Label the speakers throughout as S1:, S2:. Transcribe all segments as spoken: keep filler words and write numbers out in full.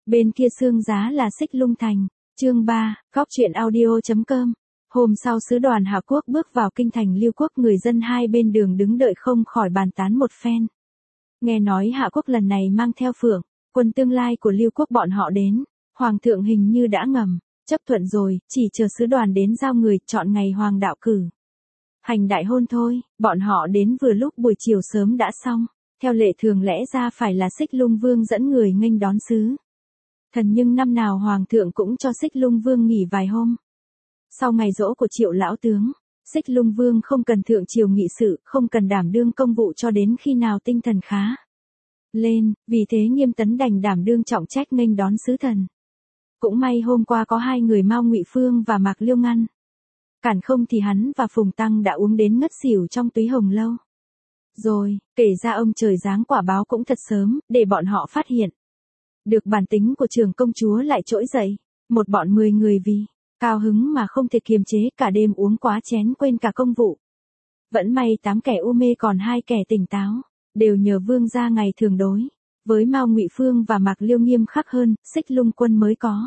S1: Bên kia xương giá là Xích Lung Thành. Chương ba, góc truyện audio.com. Hôm sau sứ đoàn Hạ Quốc bước vào kinh thành Liêu Quốc, người dân hai bên đường đứng đợi không khỏi bàn tán một phen. Nghe nói Hạ Quốc lần này mang theo Phượng, quân tương lai của Liêu Quốc bọn họ đến, Hoàng thượng hình như đã ngầm, chấp thuận rồi, chỉ chờ sứ đoàn đến giao người, chọn ngày Hoàng đạo cử. Hành đại hôn thôi, bọn họ đến vừa lúc buổi chiều sớm đã xong, theo lệ thường lẽ ra phải là Xích Lung Vương dẫn người nghênh đón sứ thần, nhưng năm nào Hoàng thượng cũng cho Xích Lung Vương nghỉ vài hôm. Sau ngày giỗ của Triệu lão tướng, Xích Lung Vương không cần thượng triều nghị sự, không cần đảm đương công vụ cho đến khi nào tinh thần khá lên, vì thế Nghiêm Tấn đành đảm đương trọng trách nghênh đón sứ thần. Cũng may hôm qua có hai người Mao Ngụy Phương và Mạc Liêu ngăn cản, không thì hắn và Phùng Tăng đã uống đến ngất xỉu trong túy hồng lâu. Rồi, kể ra ông trời giáng quả báo cũng thật sớm, để bọn họ phát hiện được bản tính của trưởng công chúa lại trỗi dậy. Một bọn mười người vì cao hứng mà không thể kiềm chế, cả đêm uống quá chén quên cả công vụ. Vẫn may tám kẻ u mê còn hai kẻ tỉnh táo, đều nhờ vương gia ngày thường đối với Mao Ngụy Phương và Mạc Liêu nghiêm khắc hơn, Xích Lung quân mới có.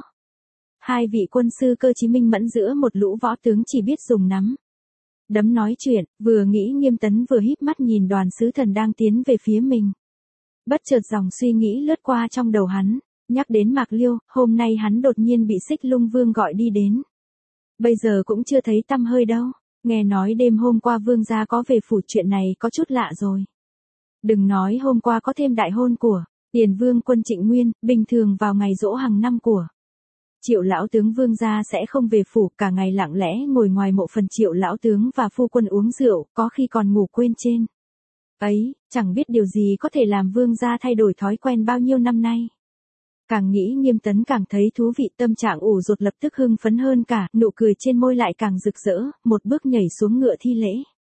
S1: Hai vị quân sư cơ trí minh mẫn giữa một lũ võ tướng chỉ biết dùng nắm đấm nói chuyện, vừa nghĩ Nghiêm Tấn vừa híp mắt nhìn đoàn sứ thần đang tiến về phía mình. Bất chợt dòng suy nghĩ lướt qua trong đầu hắn, nhắc đến Mạc Liêu, hôm nay hắn đột nhiên bị Xích Lung Vương gọi đi đến. Bây giờ cũng chưa thấy tăm hơi đâu, nghe nói đêm hôm qua vương gia có về phủ, chuyện này có chút lạ rồi. Đừng nói hôm qua có thêm đại hôn của Tiền Vương quân Trịnh Nguyên, bình thường vào ngày giỗ hàng năm của Triệu lão tướng vương gia sẽ không về phủ, cả ngày lặng lẽ ngồi ngoài mộ phần Triệu lão tướng và phu quân uống rượu, có khi còn ngủ quên trên ấy, chẳng biết điều gì có thể làm vương gia thay đổi thói quen bao nhiêu năm nay. Càng nghĩ Nghiêm Tấn càng thấy thú vị, tâm trạng ủ rột lập tức hưng phấn hơn cả, nụ cười trên môi lại càng rực rỡ, một bước nhảy xuống ngựa thi lễ.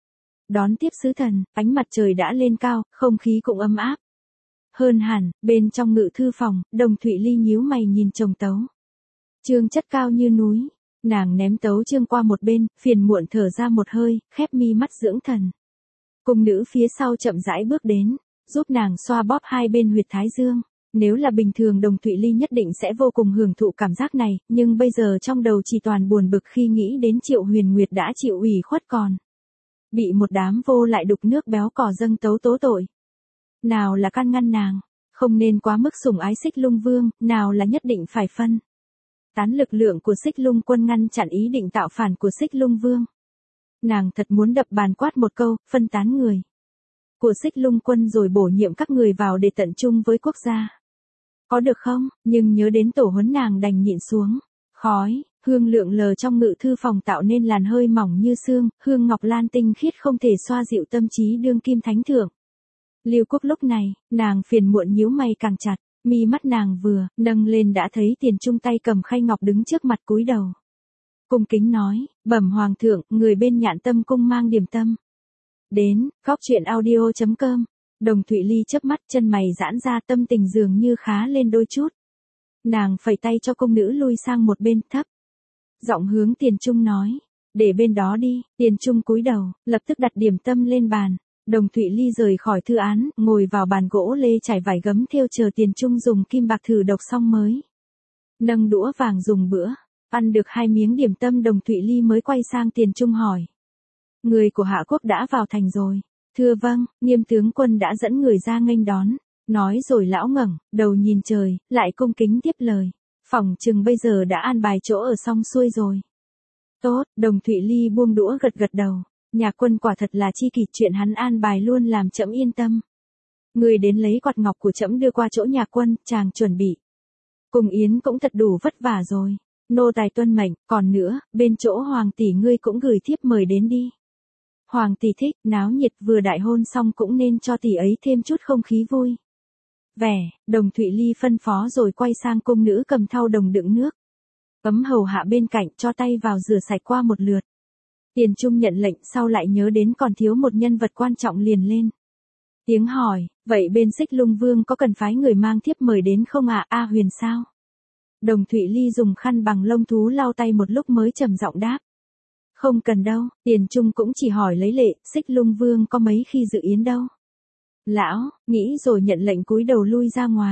S1: Đón tiếp sứ thần, ánh mặt trời đã lên cao, không khí cũng ấm áp hơn hẳn. Bên trong ngự thư phòng, Đồng Thụy Ly nhíu mày nhìn chồng tấu chương chất cao như núi, nàng ném tấu chương qua một bên, phiền muộn thở ra một hơi, khép mi mắt dưỡng thần. Cung nữ phía sau chậm rãi bước đến, giúp nàng xoa bóp hai bên huyệt thái dương. Nếu là bình thường Đồng Thụy Ly nhất định sẽ vô cùng hưởng thụ cảm giác này, nhưng bây giờ trong đầu chỉ toàn buồn bực khi nghĩ đến Triệu Huyền Nguyệt đã chịu ủy khuất còn bị một đám vô lại đục nước béo cò dâng tấu tố tội. Nào là can ngăn nàng không nên quá mức sủng ái Xích Lung Vương, nào là nhất định phải phân tán lực lượng của Xích Lung quân ngăn chặn ý định tạo phản của Xích Lung Vương. Nàng thật muốn đập bàn quát một câu, phân tán người của Xích Lung quân rồi bổ nhiệm các người vào để tận trung với quốc gia. Có được không? Nhưng nhớ đến tổ huấn nàng đành nhịn xuống. Khói, hương lượng lờ trong ngự thư phòng tạo nên làn hơi mỏng như sương, hương ngọc lan tinh khiết không thể xoa dịu tâm trí đương kim thánh thượng. Liêu Quốc lúc này, nàng phiền muộn nhíu mày càng chặt, mi mắt nàng vừa nâng lên đã thấy Tiền Trung tay cầm khay ngọc đứng trước mặt cúi đầu. Cung kính nói, bẩm Hoàng thượng, người bên Nhạn Tâm cung mang điểm tâm đến. Góc truyện audio.com. Đồng Thụy Ly chớp mắt, chân mày giãn ra, tâm tình dường như khá lên đôi chút. Nàng phẩy tay cho công nữ lui sang một bên, thấp giọng hướng Tiền Trung nói, để bên đó đi. Tiền Trung cúi đầu, lập tức đặt điểm tâm lên bàn. Đồng Thụy Ly rời khỏi thư án, ngồi vào bàn gỗ lê trải vải gấm thêu chờ Tiền Trung dùng kim bạc thử độc xong mới nâng đũa vàng dùng bữa. Ăn được hai miếng điểm tâm, Đồng Thụy Ly mới quay sang Tiền Trung hỏi, người của Hạ Quốc đã vào thành rồi? Thưa vâng, Nghiêm tướng quân đã dẫn người ra nghênh đón. Nói rồi lão ngẩng đầu nhìn trời, lại cung kính tiếp lời, phỏng chừng bây giờ đã an bài chỗ ở xong xuôi rồi. Tốt. Đồng Thụy Ly buông đũa gật gật đầu. Nhà quân quả thật là chi kỷ, chuyện hắn an bài luôn làm trẫm yên tâm. Người đến lấy quạt ngọc của trẫm đưa qua chỗ nhà quân, chàng chuẩn bị cùng yến cũng thật đủ vất vả rồi. Nô tài tuân mệnh. Còn nữa, bên chỗ Hoàng tỷ ngươi cũng gửi thiếp mời đến đi. Hoàng tỷ thích náo nhiệt, vừa đại hôn xong cũng nên cho tỷ ấy thêm chút không khí vui vẻ. Đồng Thụy Ly phân phó rồi quay sang cung nữ cầm thau đồng đựng nước ấm hầu hạ bên cạnh, cho tay vào rửa sạch qua một lượt. Tiền Trung nhận lệnh, sau lại nhớ đến còn thiếu một nhân vật quan trọng liền lên tiếng hỏi, vậy bên Xích Lung Vương có cần phái người mang thiếp mời đến không ạ? A Huyền sao? Đồng Thụy Ly dùng khăn bằng lông thú lau tay một lúc mới trầm giọng đáp, không cần đâu. Tiền Trung cũng chỉ hỏi lấy lệ, Xích Lung Vương có mấy khi dự yến đâu. Lão nghĩ rồi nhận lệnh cúi đầu lui ra ngoài.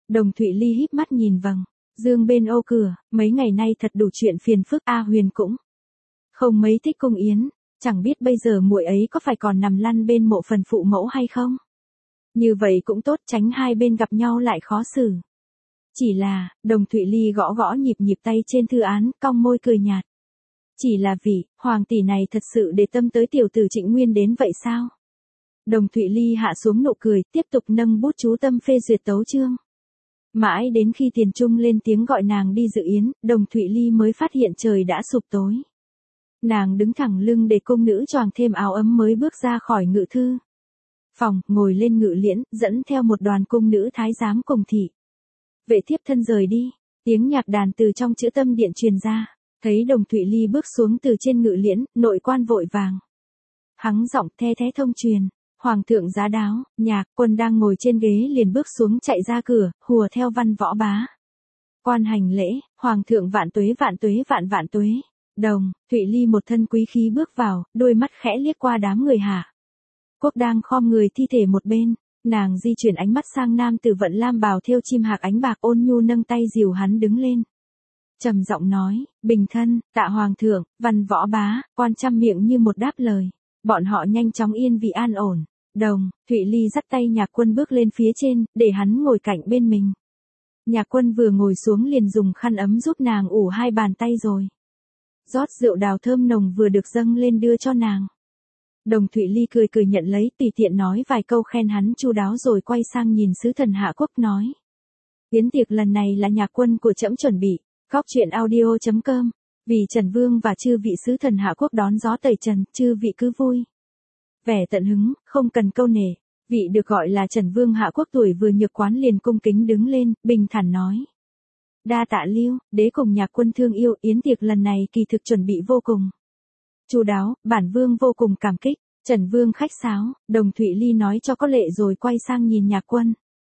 S1: Đồng Thụy Ly híp mắt nhìn vầng dương bên ô cửa, mấy ngày nay thật đủ chuyện phiền phức. A Huyền cũng không mấy thích Cung Yến, chẳng biết bây giờ muội ấy có phải còn nằm lăn bên mộ phần phụ mẫu hay không. Như vậy cũng tốt, tránh hai bên gặp nhau lại khó xử. Chỉ là, Đồng Thụy Ly gõ gõ nhịp nhịp tay trên thư án, cong môi cười nhạt. Chỉ là vì, hoàng tỷ này thật sự để tâm tới tiểu tử Trịnh Nguyên đến vậy sao? Đồng Thụy Ly hạ xuống nụ cười, tiếp tục nâng bút chú tâm phê duyệt tấu chương. Mãi đến khi Tiền Trung lên tiếng gọi nàng đi dự yến, Đồng Thụy Ly mới phát hiện trời đã sụp tối. Nàng đứng thẳng lưng để cung nữ choàng thêm áo ấm mới bước ra khỏi ngự thư phòng, ngồi lên ngự liễn, dẫn theo một đoàn cung nữ thái giám cùng thị vệ thiếp thân rời đi. Tiếng nhạc đàn từ trong chữ tâm điện truyền ra, thấy Đồng Thụy Ly bước xuống từ trên ngự liễn, nội quan vội vàng hắng giọng the thé thông truyền. Hoàng thượng giá đáo, Nhạc Quân đang ngồi trên ghế liền bước xuống chạy ra cửa, hùa theo văn võ bá quan hành lễ. Hoàng thượng vạn tuế vạn tuế vạn vạn tuế. Đồng Thụy Ly một thân quý khí bước vào, đôi mắt khẽ liếc qua đám người Hạ Quốc đang khom người thi thể một bên, nàng di chuyển ánh mắt sang nam tử vận lam bào thêu chim hạc ánh bạc, ôn nhu nâng tay dìu hắn đứng lên. Trầm giọng nói, bình thân, tạ hoàng thượng. Văn võ bá quan trăm miệng như một đáp lời. Bọn họ nhanh chóng yên vị an ổn. Đồng Thụy Ly dắt tay Nhạc Quân bước lên phía trên, để hắn ngồi cạnh bên mình. Nhạc Quân vừa ngồi xuống liền dùng khăn ấm giúp nàng ủ hai bàn tay rồi rót rượu đào thơm nồng vừa được dâng lên đưa cho nàng. Đồng Thụy Ly cười cười nhận lấy, tùy tiện nói vài câu khen hắn chu đáo rồi quay sang nhìn sứ thần Hạ Quốc nói. Yến tiệc lần này là Nhạc Quân của trẫm chuẩn bị. Góc truyện audio chấm com. Vì Trần Vương và chư vị sứ thần Hạ Quốc đón gió tẩy trần, chư vị cứ vui vẻ tận hứng, không cần câu nể. Vị được gọi là Trần Vương Hạ Quốc tuổi vừa nhược quán liền cung kính đứng lên, bình thản nói. Đa tạ Lưu, đế cùng Nhạc Quân thương yêu. Yến tiệc lần này kỳ thực chuẩn bị vô cùng chu đáo, bản vương vô cùng cảm kích. Trần Vương khách sáo, Đồng Thụy Ly nói cho có lệ rồi quay sang nhìn Nhạc Quân.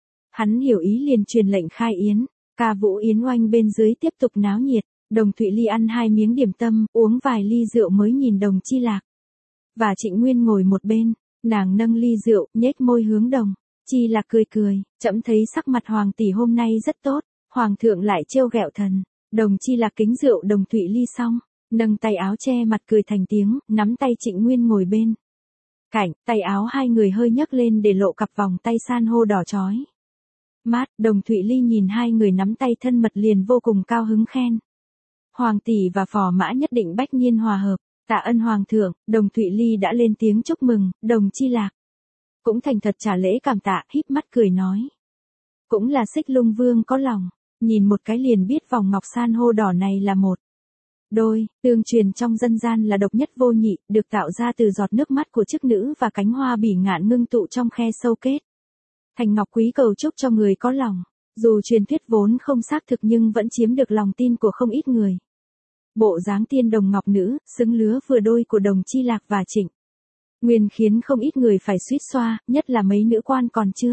S1: Hắn hiểu ý liền truyền lệnh khai yến, ca vũ yến oanh bên dưới tiếp tục náo nhiệt. Đồng Thụy Ly ăn hai miếng điểm tâm, uống vài ly rượu mới nhìn Đồng Chi Lạc và Trịnh Nguyên ngồi một bên, nàng nâng ly rượu, nhếch môi hướng Đồng Chi Lạc cười cười, trẫm thấy sắc mặt hoàng tỷ hôm nay rất tốt, hoàng thượng lại trêu ghẹo thần. Đồng Chi Lạc kính rượu Đồng Thụy Ly xong, nâng tay áo che mặt cười thành tiếng, nắm tay Trịnh Nguyên ngồi bên cạnh, tay áo hai người hơi nhấc lên để lộ cặp vòng tay san hô đỏ chói mát. Đồng Thụy Ly nhìn hai người nắm tay thân mật liền vô cùng cao hứng khen. Hoàng tỷ và phò mã nhất định bách nhiên hòa hợp. Tạ ân hoàng thượng. Đồng Thụy Ly đã lên tiếng chúc mừng. Đồng Chi Lạc cũng thành thật trả lễ cảm tạ, híp mắt cười nói. Cũng là Xích Lung Vương có lòng, nhìn một cái liền biết vòng ngọc san hô đỏ này là một đôi, tương truyền trong dân gian là độc nhất vô nhị, được tạo ra từ giọt nước mắt của chức nữ và cánh hoa bỉ ngạn ngưng tụ trong khe sâu kết thành ngọc quý, cầu chúc cho người có lòng. Dù truyền thuyết vốn không xác thực nhưng vẫn chiếm được lòng tin của không ít người. Bộ dáng tiên đồng ngọc nữ, xứng lứa vừa đôi của Đồng Chi Lạc và Trịnh Nguyên khiến không ít người phải suýt xoa, nhất là mấy nữ quan còn chưa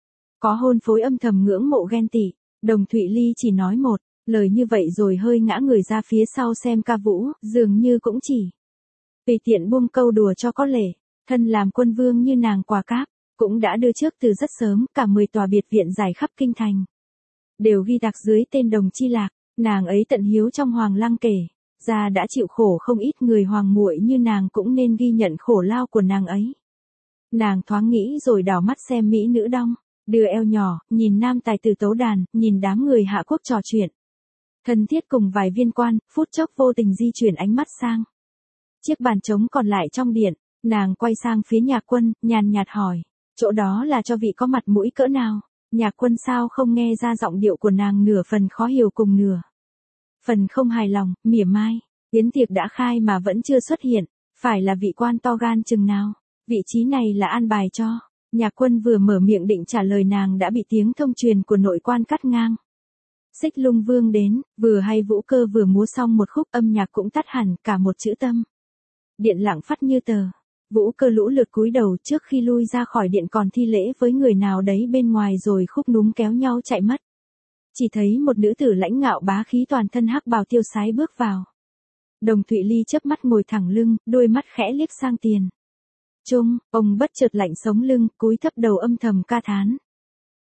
S1: có hôn phối âm thầm ngưỡng mộ ghen tị. Đồng Thụy Ly chỉ nói một lời như vậy rồi hơi ngã người ra phía sau xem ca vũ, dường như cũng chỉ tùy tiện buông câu đùa cho có lệ. Thân làm quân vương như nàng Quả Cáp cũng đã đưa trước từ rất sớm, cả mười tòa biệt viện dài khắp kinh thành đều ghi tạc dưới tên Đồng Chi Lạc. Nàng ấy tận hiếu trong hoàng lăng kể ra đã chịu khổ không ít, người hoàng muội như nàng cũng nên ghi nhận khổ lao của nàng ấy. Nàng thoáng nghĩ rồi đảo mắt xem mỹ nữ đong đưa eo nhỏ, nhìn nam tài tử tấu đàn, nhìn đám người Hạ Quốc trò chuyện thân thiết cùng vài viên quan, phút chốc vô tình di chuyển ánh mắt sang chiếc bàn trống còn lại trong điện. Nàng quay sang phía Nhạc Quân, nhàn nhạt hỏi, chỗ đó là cho vị có mặt mũi cỡ nào? Nhạc Quân sao không nghe ra giọng điệu của nàng nửa phần khó hiểu cùng nửa phần không hài lòng, mỉa mai. Yến tiệc đã khai mà vẫn chưa xuất hiện, phải là vị quan to gan chừng nào? Vị trí này là an bài cho. Nhạc Quân vừa mở miệng định trả lời nàng đã bị tiếng thông truyền của nội quan cắt ngang. Xích Lung Vương đến, vừa hay Vũ Cơ vừa múa xong một khúc, âm nhạc cũng tắt hẳn, cả một chữ tâm điện lặng phát như tờ. Vũ Cơ lũ lượt cúi đầu, trước khi lui ra khỏi điện còn thi lễ với người nào đấy bên ngoài rồi khúc núm kéo nhau chạy mất. Chỉ thấy một nữ tử lãnh ngạo bá khí toàn thân hắc bào tiêu sái bước vào. Đồng Thụy Ly chớp mắt ngồi thẳng lưng, đôi mắt khẽ liếc sang Tiền Trung, ông bất chợt lạnh sống lưng, cúi thấp đầu âm thầm ca thán.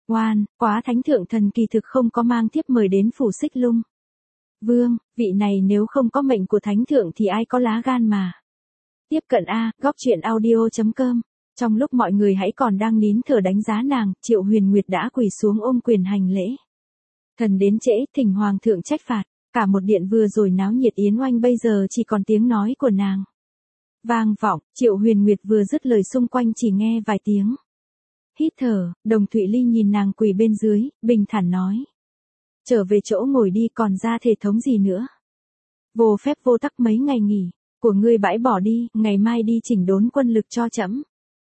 S1: Oan, quá thánh thượng thần kỳ thực không có mang thiếp mời đến phủ Xích Lung Vương, vị này nếu không có mệnh của thánh thượng thì ai có lá gan mà. Tiếp cận A, góc chuyện audio.com. Trong lúc mọi người hãy còn đang nín thở đánh giá nàng, Triệu Huyền Nguyệt đã quỳ xuống ôm quyền hành lễ. Thần đến trễ, thỉnh hoàng thượng trách phạt, cả một điện vừa rồi náo nhiệt yến oanh bây giờ chỉ còn tiếng nói của nàng vang vọng. Triệu Huyền Nguyệt vừa dứt lời xung quanh chỉ nghe vài tiếng hít thở. Đồng Thụy Ly nhìn nàng quỳ bên dưới, bình thản nói: trở về chỗ ngồi đi, còn ra thể thống gì nữa. Vô phép vô tắc mấy ngày nghỉ của ngươi bãi bỏ đi, ngày mai đi chỉnh đốn quân lực cho trẫm.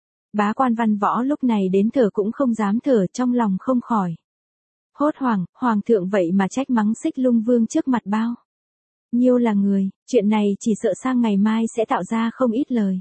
S1: Bá quan Văn Võ lúc này đến thở cũng không dám thở, trong lòng không khỏi hốt hoảng. Hoàng thượng vậy mà trách mắng Xích Lung Vương trước mặt bao nhiêu là người, chuyện này chỉ sợ sang ngày mai sẽ tạo ra không ít lời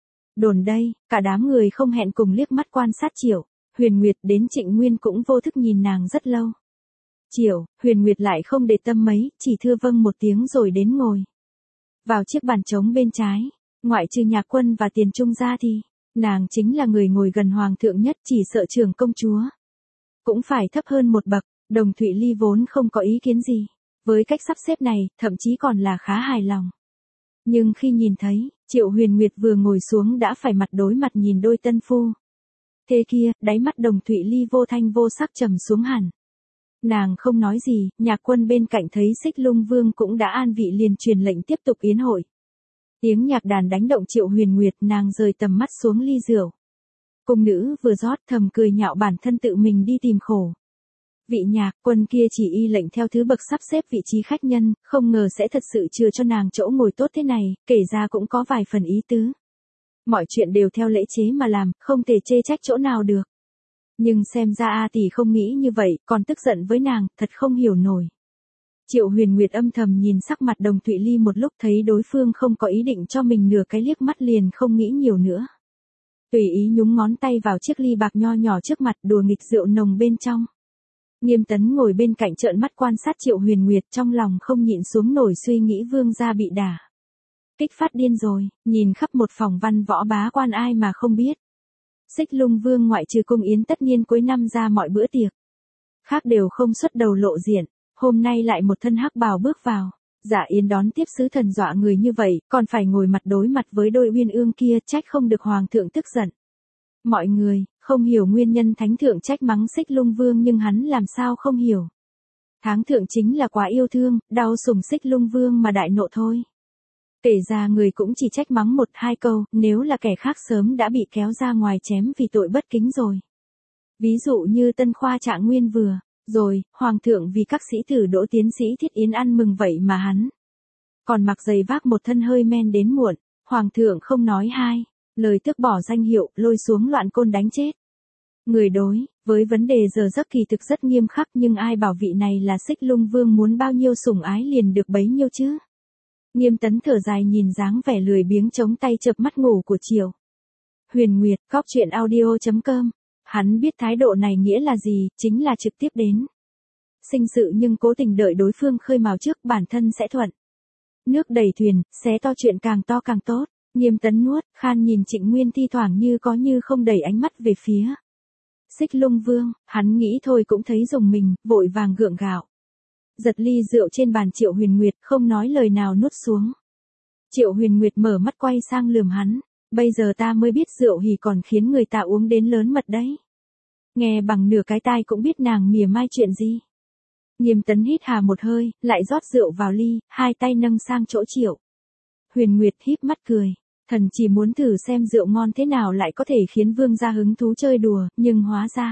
S1: đồn đây. Cả đám người không hẹn cùng liếc mắt quan sát Triệu Huyền Nguyệt, đến Trịnh Nguyên cũng vô thức nhìn nàng rất lâu. Triệu Huyền Nguyệt lại không để tâm mấy, chỉ thưa vâng một tiếng rồi đến ngồi vào chiếc bàn trống bên trái. Ngoại trừ Nhạc Quân và Tiền Trung ra thì nàng chính là người ngồi gần hoàng thượng nhất, chỉ sợ trưởng công chúa cũng phải thấp hơn một bậc. Đồng Thụy Ly vốn không có ý kiến gì với cách sắp xếp này, thậm chí còn là khá hài lòng. Nhưng khi nhìn thấy Triệu Huyền Nguyệt vừa ngồi xuống đã phải mặt đối mặt nhìn đôi tân phu thế kia, đáy mắt Đồng Thụy Ly vô thanh vô sắc trầm xuống hẳn. Nàng không nói gì, Nhạc Quân bên cạnh thấy Xích Lung Vương cũng đã an vị liền truyền lệnh tiếp tục yến hội. Tiếng nhạc đàn đánh động Triệu Huyền Nguyệt, nàng rời tầm mắt xuống ly rượu. Cung nữ vừa rót thầm cười nhạo bản thân tự mình đi tìm khổ. Vị Nhạc Quân kia chỉ y lệnh theo thứ bậc sắp xếp vị trí khách nhân, không ngờ sẽ thật sự chừa cho nàng chỗ ngồi tốt thế này, kể ra cũng có vài phần ý tứ. Mọi chuyện đều theo lễ chế mà làm, không thể chê trách chỗ nào được. Nhưng xem ra A tỷ không nghĩ như vậy, còn tức giận với nàng, thật không hiểu nổi. Triệu Huyền Nguyệt âm thầm nhìn sắc mặt Đồng Thụy Ly một lúc, thấy đối phương không có ý định cho mình nửa cái liếc mắt liền không nghĩ nhiều nữa. Tùy ý nhúng ngón tay vào chiếc ly bạc nho nhỏ trước mặt, đùa nghịch rượu nồng bên trong. Nghiêm Tấn ngồi bên cạnh trợn mắt quan sát Triệu Huyền Nguyệt, trong lòng không nhịn xuống nổi suy nghĩ vương gia bị đả kích phát điên rồi. Nhìn khắp một phòng Văn Võ bá quan ai mà không biết. Xích Lung Vương ngoại trừ cung yến tất niên cuối năm ra mọi bữa tiệc khác đều không xuất đầu lộ diện, hôm nay lại một thân hắc bào bước vào. Dạ yến đón tiếp sứ thần dọa người như vậy, còn phải ngồi mặt đối mặt với đôi uyên ương kia, trách không được hoàng thượng tức giận. Mọi người không hiểu nguyên nhân thánh thượng trách mắng Xích Lung Vương, nhưng hắn làm sao không hiểu. Tháng thượng chính là quá yêu thương, đau sủng Xích Lung Vương mà đại nộ thôi. Kể ra người cũng chỉ trách mắng một hai câu, nếu là kẻ khác sớm đã bị kéo ra ngoài chém vì tội bất kính rồi. Ví dụ như Tân Khoa Trạng Nguyên vừa rồi, hoàng thượng vì các sĩ tử đỗ tiến sĩ thiết yến ăn mừng vậy mà hắn còn mặc giày vác một thân hơi men đến muộn, hoàng thượng không nói hai lời tước bỏ danh hiệu, lôi xuống loạn côn đánh chết. Người đối với vấn đề giờ giấc kỳ thực rất nghiêm khắc, nhưng ai bảo vị này là Xích Lung Vương, muốn bao nhiêu sủng ái liền được bấy nhiêu chứ. Nghiêm Tấn thở dài nhìn dáng vẻ lười biếng chống tay chợp mắt ngủ của Triệu Huyền Nguyệt. Góc chuyện audio.com. Hắn biết thái độ này nghĩa là gì, chính là trực tiếp đến sinh sự, nhưng cố tình đợi đối phương khơi mào trước, bản thân sẽ thuận nước đẩy thuyền, xé to chuyện càng to càng tốt. Nghiêm Tấn nuốt khan nhìn Trịnh Nguyên thi thoảng như có như không đẩy ánh mắt về phía Xích Lung Vương, hắn nghĩ thôi cũng thấy rùng mình, vội vàng gượng gạo giật ly rượu trên bàn Triệu Huyền Nguyệt, không nói lời nào nuốt xuống. Triệu Huyền Nguyệt mở mắt quay sang lườm hắn, bây giờ ta mới biết rượu hỉ còn khiến người ta uống đến lớn mật đấy. Nghe bằng nửa cái tai cũng biết nàng mỉa mai chuyện gì. Nghiêm Tấn hít hà một hơi, lại rót rượu vào ly, hai tay nâng sang chỗ Triệu Huyền Nguyệt, híp mắt cười. Thần chỉ muốn thử xem rượu ngon thế nào lại có thể khiến vương gia hứng thú chơi đùa, nhưng hóa ra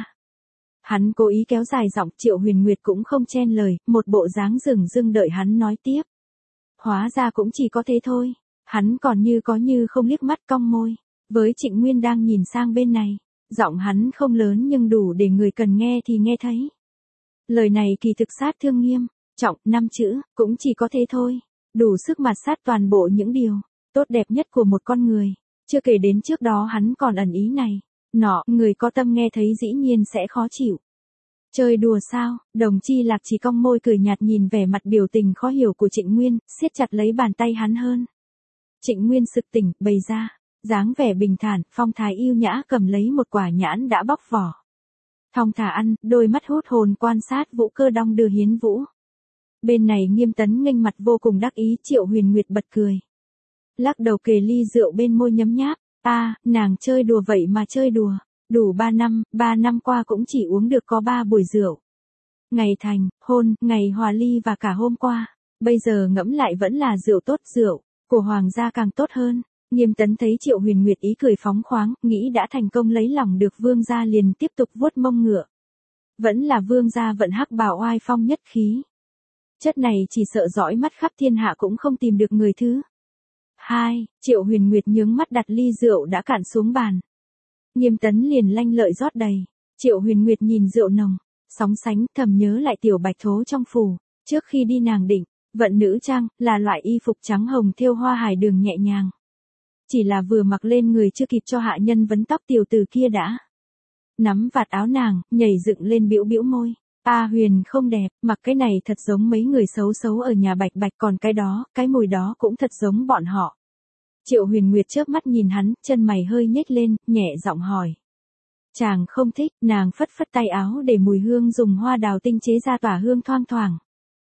S1: hắn cố ý kéo dài giọng. Triệu Huyền Nguyệt cũng không chen lời, một bộ dáng dửng dưng đợi hắn nói tiếp. Hóa ra cũng chỉ có thế thôi. Hắn còn như có như không liếc mắt cong môi với Trịnh Nguyên đang nhìn sang bên này. Giọng hắn không lớn nhưng đủ để người cần nghe thì nghe thấy. Lời này kỳ thực sát thương nghiêm trọng, năm chữ, cũng chỉ có thế thôi, đủ sức mạt sát toàn bộ những điều tốt đẹp nhất của một con người. Chưa kể đến trước đó hắn còn ẩn ý này nọ, người có tâm nghe thấy dĩ nhiên sẽ khó chịu. Chơi đùa sao? Đồng Chi Lạc chỉ cong môi cười nhạt nhìn vẻ mặt biểu tình khó hiểu của Trịnh Nguyên, siết chặt lấy bàn tay hắn hơn. Trịnh Nguyên sực tỉnh, bày ra dáng vẻ bình thản, phong thái yêu nhã, cầm lấy một quả nhãn đã bóc vỏ. thong thả ăn, đôi mắt hút hồn quan sát Vũ Cơ đong đưa hiến vũ. Bên này Nghiêm Tấn nghênh mặt vô cùng đắc ý, Triệu Huyền Nguyệt bật cười. Lắc đầu kề ly rượu bên môi nhấm nháp, ta, nàng chơi đùa vậy mà chơi đùa, đủ ba năm, ba năm qua cũng chỉ uống được có ba buổi rượu. Ngày thành, hôn, ngày hòa ly và cả hôm qua, bây giờ ngẫm lại vẫn là rượu tốt, rượu của hoàng gia càng tốt hơn. Nghiêm Tấn thấy Triệu Huyền Nguyệt ý cười phóng khoáng, nghĩ đã thành công lấy lòng được vương gia liền tiếp tục vuốt mông ngựa. Vẫn là vương gia vận hắc bào oai phong nhất khí. Chất này chỉ sợ dõi mắt khắp thiên hạ cũng không tìm được người thứ hai. Triệu Huyền Nguyệt nhướng mắt đặt ly rượu đã cạn xuống bàn. Nghiêm Tấn liền lanh lợi rót đầy. Triệu Huyền Nguyệt nhìn rượu nồng, sóng sánh, thầm nhớ lại tiểu bạch thố trong phủ. Trước khi đi nàng định vận nữ trang, là loại y phục trắng hồng thêu hoa hài đường nhẹ nhàng. Chỉ là vừa mặc lên người chưa kịp cho hạ nhân vấn tóc tiểu tử kia đã nắm vạt áo nàng, nhảy dựng lên bĩu bĩu môi. A Huyền không đẹp, mặc cái này thật giống mấy người xấu xấu ở nhà Bạch Bạch, còn cái đó, cái mùi đó cũng thật giống bọn họ. Triệu Huyền Nguyệt chớp mắt nhìn hắn, chân mày hơi nhếch lên, nhẹ giọng hỏi. Chàng không thích, nàng phất phất tay áo để mùi hương dùng hoa đào tinh chế ra tỏa hương thoang thoảng.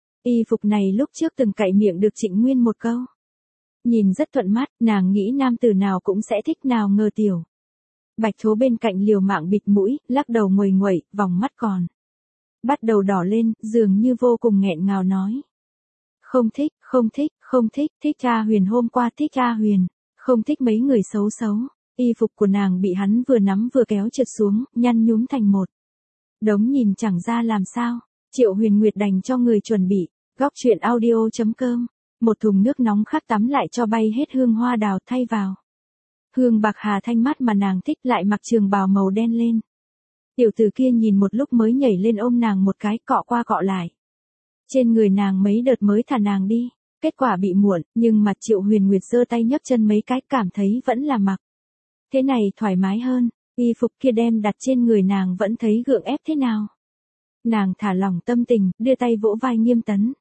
S1: Y phục này lúc trước từng cậy miệng được Trịnh Nguyên một câu. Nhìn rất thuận mắt, nàng nghĩ nam tử nào cũng sẽ thích, nào ngờ tiểu bạch thố bên cạnh liều mạng bịt mũi, lắc đầu nguầy nguậy, vòng mắt còn bắt đầu đỏ lên, dường như vô cùng nghẹn ngào nói. Không thích, không thích, không thích, thích A Huyền, hôm qua thích A Huyền, không thích mấy người xấu xấu. Y phục của nàng bị hắn vừa nắm vừa kéo trượt xuống, nhăn nhúm thành một đống nhìn chẳng ra làm sao. Triệu Huyền Nguyệt đành cho người chuẩn bị. Góc truyện audio chấm com. Một thùng nước nóng khát tắm lại cho bay hết hương hoa đào, thay vào hương bạc hà thanh mát mà nàng thích, lại mặc trường bào màu đen lên. Tiểu tử kia nhìn một lúc mới nhảy lên ôm nàng một cái, cọ qua cọ lại trên người nàng mấy đợt mới thả nàng đi. Kết quả bị muộn, nhưng mặt Triệu Huyền Nguyệt giơ tay nhấc chân mấy cái, cảm thấy vẫn là mặc thế này thoải mái hơn. Y phục kia đem đặt trên người nàng vẫn thấy gượng ép thế nào. Nàng thả lỏng tâm tình, đưa tay vỗ vai Nghiêm Tấn.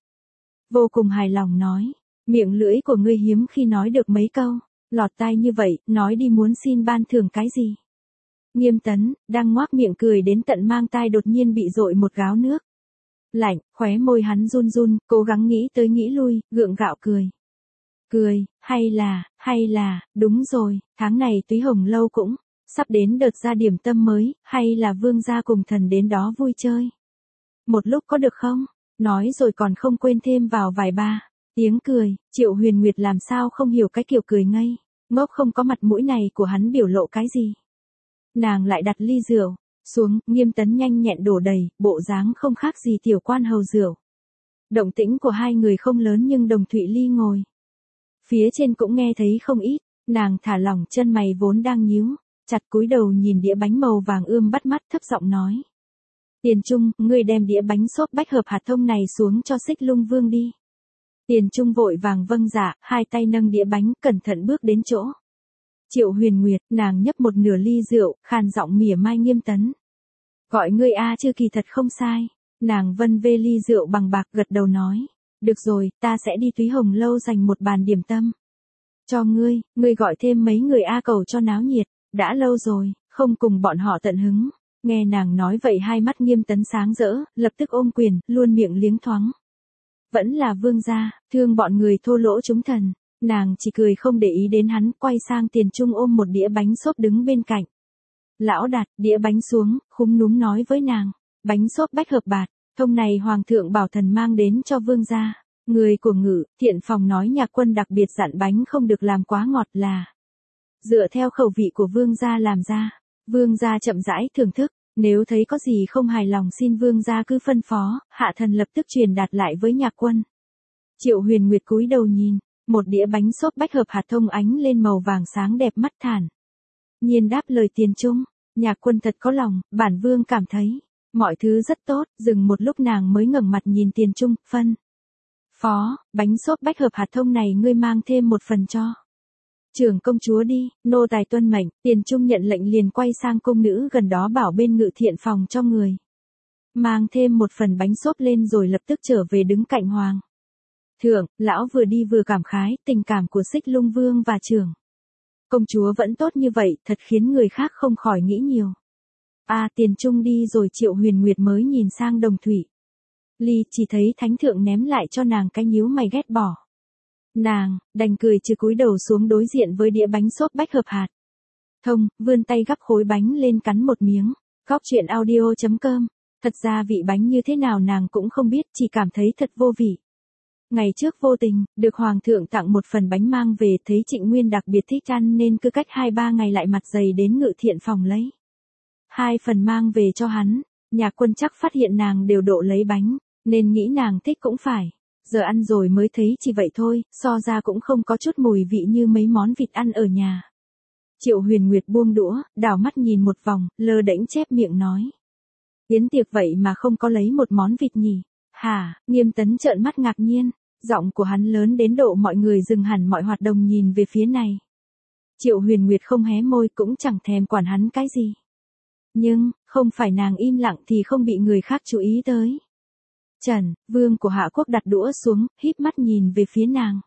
S1: Vô cùng hài lòng nói, miệng lưỡi của ngươi hiếm khi nói được mấy câu, lọt tai như vậy, nói đi muốn xin ban thưởng cái gì. Nghiêm Tấn, đang ngoác miệng cười đến tận mang tai, đột nhiên bị dội một gáo nước lạnh, khóe môi hắn run run, cố gắng nghĩ tới nghĩ lui, gượng gạo cười. Cười, hay là, hay là, đúng rồi, tháng này Túy Hồng Lâu cũng sắp đến đợt ra điểm tâm mới, hay là vương gia cùng thần đến đó vui chơi một lúc có được không? Nói rồi còn không quên thêm vào vài ba tiếng cười. Triệu Huyền Nguyệt làm sao không hiểu cái kiểu cười ngây ngốc không có mặt mũi này của hắn biểu lộ cái gì. Nàng lại đặt ly rượu xuống, Nghiêm Tấn nhanh nhẹn đổ đầy, bộ dáng không khác gì tiểu quan hầu rượu. Động tĩnh của hai người không lớn nhưng Đồng Thụy Ly ngồi phía trên cũng nghe thấy không ít. Nàng thả lỏng chân mày vốn đang nhíu chặt, cúi đầu nhìn đĩa bánh màu vàng ươm bắt mắt, thấp giọng nói. Tiền Trung, ngươi đem đĩa bánh xốp bách hợp hạt thông này xuống cho Xích Lung Vương đi. Tiền Trung vội vàng vâng dạ, hai tay nâng đĩa bánh, cẩn thận bước đến chỗ Triệu Huyền Nguyệt. Nàng nhấp một nửa ly rượu, khàn giọng mỉa mai Nghiêm Tấn. Gọi ngươi a chưa kỳ thật không sai. Nàng vân vê ly rượu bằng bạc, gật đầu nói. Được rồi, ta sẽ đi Túy Hồng Lâu dành một bàn điểm tâm cho ngươi, ngươi gọi thêm mấy người a cầu cho náo nhiệt. Đã lâu rồi, không cùng bọn họ tận hứng. Nghe nàng nói vậy hai mắt Nghiêm Tấn sáng rỡ, lập tức ôm quyền, luôn miệng liếng thoáng. Vẫn là vương gia, thương bọn người thô lỗ chúng thần. Nàng chỉ cười không để ý đến hắn, quay sang Tiền Trung ôm một đĩa bánh xốp đứng bên cạnh. Lão đặt đĩa bánh xuống, khúm núm nói với nàng. Bánh xốp bách hợp bạt, thông này hoàng thượng bảo thần mang đến cho vương gia. Người của Ngự Thiện phòng nói Nhạc Quân đặc biệt dặn bánh không được làm quá ngọt, là dựa theo khẩu vị của vương gia làm ra. Vương gia chậm rãi thưởng thức, nếu thấy có gì không hài lòng xin vương gia cứ phân phó, hạ thần lập tức truyền đạt lại với Nhạc Quân. Triệu Huyền Nguyệt cúi đầu nhìn, một đĩa bánh xốp bách hợp hạt thông ánh lên màu vàng sáng đẹp mắt, thản nhiên đáp lời Tiền Trung. Nhạc Quân thật có lòng, bản vương cảm thấy mọi thứ rất tốt. Dừng một lúc nàng mới ngẩng mặt nhìn Tiền Trung, phân phó, bánh xốp bách hợp hạt thông này ngươi mang thêm một phần cho trưởng công chúa đi. Nô tài tuân mệnh. Tiền Trung nhận lệnh liền quay sang cung nữ gần đó bảo bên Ngự Thiện phòng cho người mang thêm một phần bánh xốp lên, rồi lập tức trở về đứng cạnh hoàng thượng. Lão vừa đi vừa cảm khái, tình cảm của Xích Lung Vương và trưởng công chúa vẫn tốt như vậy, thật khiến người khác không khỏi nghĩ nhiều. À, tiền trung đi rồi. Triệu Huyền Nguyệt mới nhìn sang Đồng Thụy Ly, chỉ thấy thánh thượng ném lại cho nàng cái nhíu mày ghét bỏ. Nàng đành cười trừ cúi đầu xuống đối diện với đĩa bánh xốp bách hợp hạt thông, vươn tay gắp khối bánh lên cắn một miếng. Góc truyện audio chấm com. Thật ra vị bánh như thế nào nàng cũng không biết, chỉ cảm thấy thật vô vị. Ngày trước vô tình, được Hoàng thượng tặng một phần bánh mang về, thấy Trịnh Nguyên đặc biệt thích ăn nên cứ cách hai ba ngày lại mặt dày đến Ngự Thiện phòng lấy hai phần mang về cho hắn. Nhà Quân chắc phát hiện nàng đều độ lấy bánh, nên nghĩ nàng thích cũng phải. Giờ ăn rồi mới thấy chỉ vậy thôi, so ra cũng không có chút mùi vị như mấy món vịt ăn ở nhà. Triệu Huyền Nguyệt buông đũa, đảo mắt nhìn một vòng, lơ đễnh chép miệng nói. Yến tiệc vậy mà không có lấy một món vịt nhỉ? Hả? Nghiêm Tấn trợn mắt ngạc nhiên, giọng của hắn lớn đến độ mọi người dừng hẳn mọi hoạt động nhìn về phía này. Triệu Huyền Nguyệt không hé môi cũng chẳng thèm quản hắn cái gì. Nhưng, không phải nàng im lặng thì không bị người khác chú ý tới. Trần, Vương của Hạ Quốc đặt đũa xuống, híp mắt nhìn về phía nàng.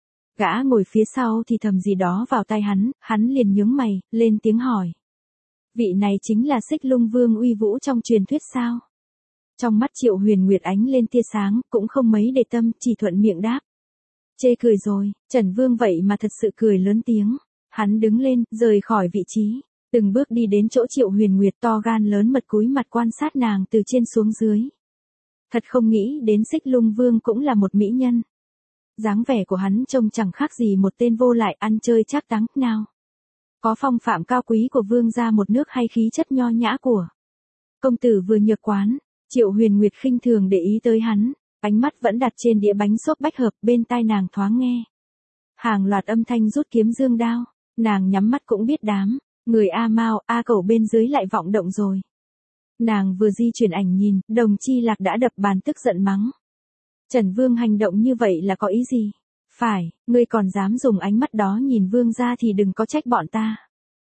S1: Gã ngồi phía sau thì thầm gì đó vào tai hắn, hắn liền nhướng mày, lên tiếng hỏi. Vị này chính là Xích Lung Vương uy vũ trong truyền thuyết sao? Trong mắt Triệu Huyền Nguyệt ánh lên tia sáng, cũng không mấy để tâm, chỉ thuận miệng đáp. Chê cười rồi. Trần Vương vậy mà thật sự cười lớn tiếng. Hắn đứng lên, rời khỏi vị trí, từng bước đi đến chỗ Triệu Huyền Nguyệt, to gan lớn mật cúi mặt quan sát nàng từ trên xuống dưới. Thật không nghĩ đến Xích Lung Vương cũng là một mỹ nhân. Dáng vẻ của hắn trông chẳng khác gì một tên vô lại ăn chơi trác táng nào. Có phong phạm cao quý của vương gia một nước hay khí chất nho nhã của công tử vừa nhược quán. Triệu Huyền Nguyệt khinh thường để ý tới hắn, ánh mắt vẫn đặt trên đĩa bánh xốp bách hợp, bên tai nàng thoáng nghe hàng loạt âm thanh rút kiếm dương đao. Nàng nhắm mắt cũng biết đám người A Mao, A Cẩu bên dưới lại vọng động rồi. Nàng vừa di chuyển ảnh nhìn, Đồng Chi Lạc đã đập bàn tức giận mắng. Trần Vương hành động như vậy là có ý gì? Phải, ngươi còn dám dùng ánh mắt đó nhìn vương gia thì đừng có trách bọn ta.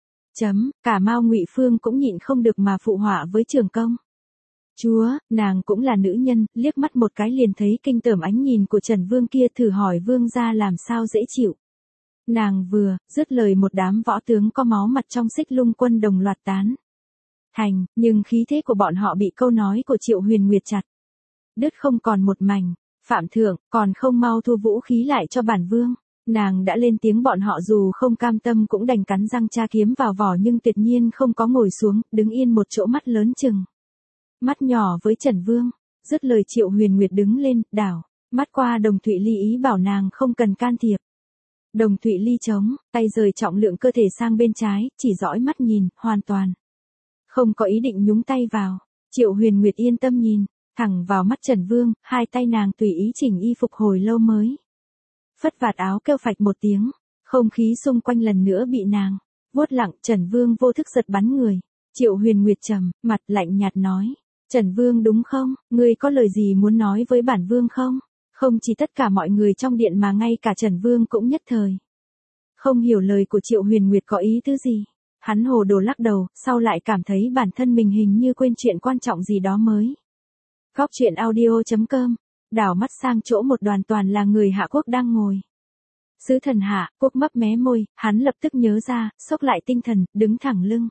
S1: Chấm, cả Mao Ngụy Phương cũng nhịn không được mà phụ họa với Trường Công. Chúa, nàng cũng là nữ nhân, liếc mắt một cái liền thấy kinh tởm ánh nhìn của Trần Vương kia, thử hỏi vương gia làm sao dễ chịu. Nàng vừa dứt lời, một đám võ tướng có máu mặt trong Xích Lung quân đồng loạt tán thành, nhưng khí thế của bọn họ bị câu nói của Triệu Huyền Nguyệt chặt đứt không còn một mảnh. Phạm thượng, còn không mau thu vũ khí lại cho bản vương. Nàng đã lên tiếng, bọn họ dù không cam tâm cũng đành cắn răng tra kiếm vào vỏ, nhưng tuyệt nhiên không có ngồi xuống, đứng yên một chỗ, mắt lớn chừng mắt nhỏ với Trần Vương. Dứt lời Triệu Huyền Nguyệt đứng lên, đảo mắt qua Đồng Thụy Ly, ý bảo nàng không cần can thiệp. Đồng Thụy Ly chống tay rời trọng lượng cơ thể sang bên trái, chỉ dõi mắt nhìn, hoàn toàn không có ý định nhúng tay vào. Triệu Huyền Nguyệt yên tâm nhìn thẳng vào mắt Trần Vương, hai tay nàng tùy ý chỉnh y phục hồi lâu mới phất vạt áo, kêu phạch một tiếng, không khí xung quanh lần nữa bị nàng vuốt lặng. Trần Vương vô thức giật bắn người. Triệu Huyền Nguyệt trầm mặt, lạnh nhạt nói. Trần Vương đúng không, ngươi có lời gì muốn nói với bản vương không? Không chỉ tất cả mọi người trong điện mà ngay cả Trần Vương cũng nhất thời không hiểu lời của Triệu Huyền Nguyệt có ý tứ gì. Hắn hồ đồ lắc đầu, sau lại cảm thấy bản thân mình hình như quên chuyện quan trọng gì đó mới. Góc truyện audio chấm com. Đảo mắt sang chỗ một đoàn toàn là người Hạ Quốc đang ngồi. Sứ thần Hạ Quốc mấp mé môi, hắn lập tức nhớ ra, xốc lại tinh thần, đứng thẳng lưng.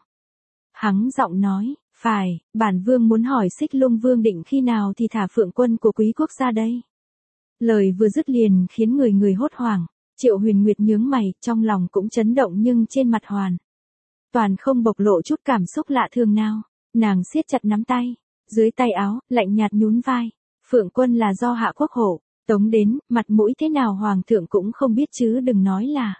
S1: Hắn giọng nói, phải, bản vương muốn hỏi Xích Lung Vương định khi nào thì thả phượng quân của quý quốc ra đây. Lời vừa dứt liền khiến người người hốt hoảng. Triệu Huyền Nguyệt nhướng mày, trong lòng cũng chấn động nhưng trên mặt hoàn toàn không bộc lộ chút cảm xúc lạ thường nào. Nàng siết chặt nắm tay, dưới tay áo, lạnh nhạt nhún vai. Phượng quân là do Hạ Quốc hộ tống đến, mặt mũi thế nào hoàng thượng cũng không biết chứ đừng nói là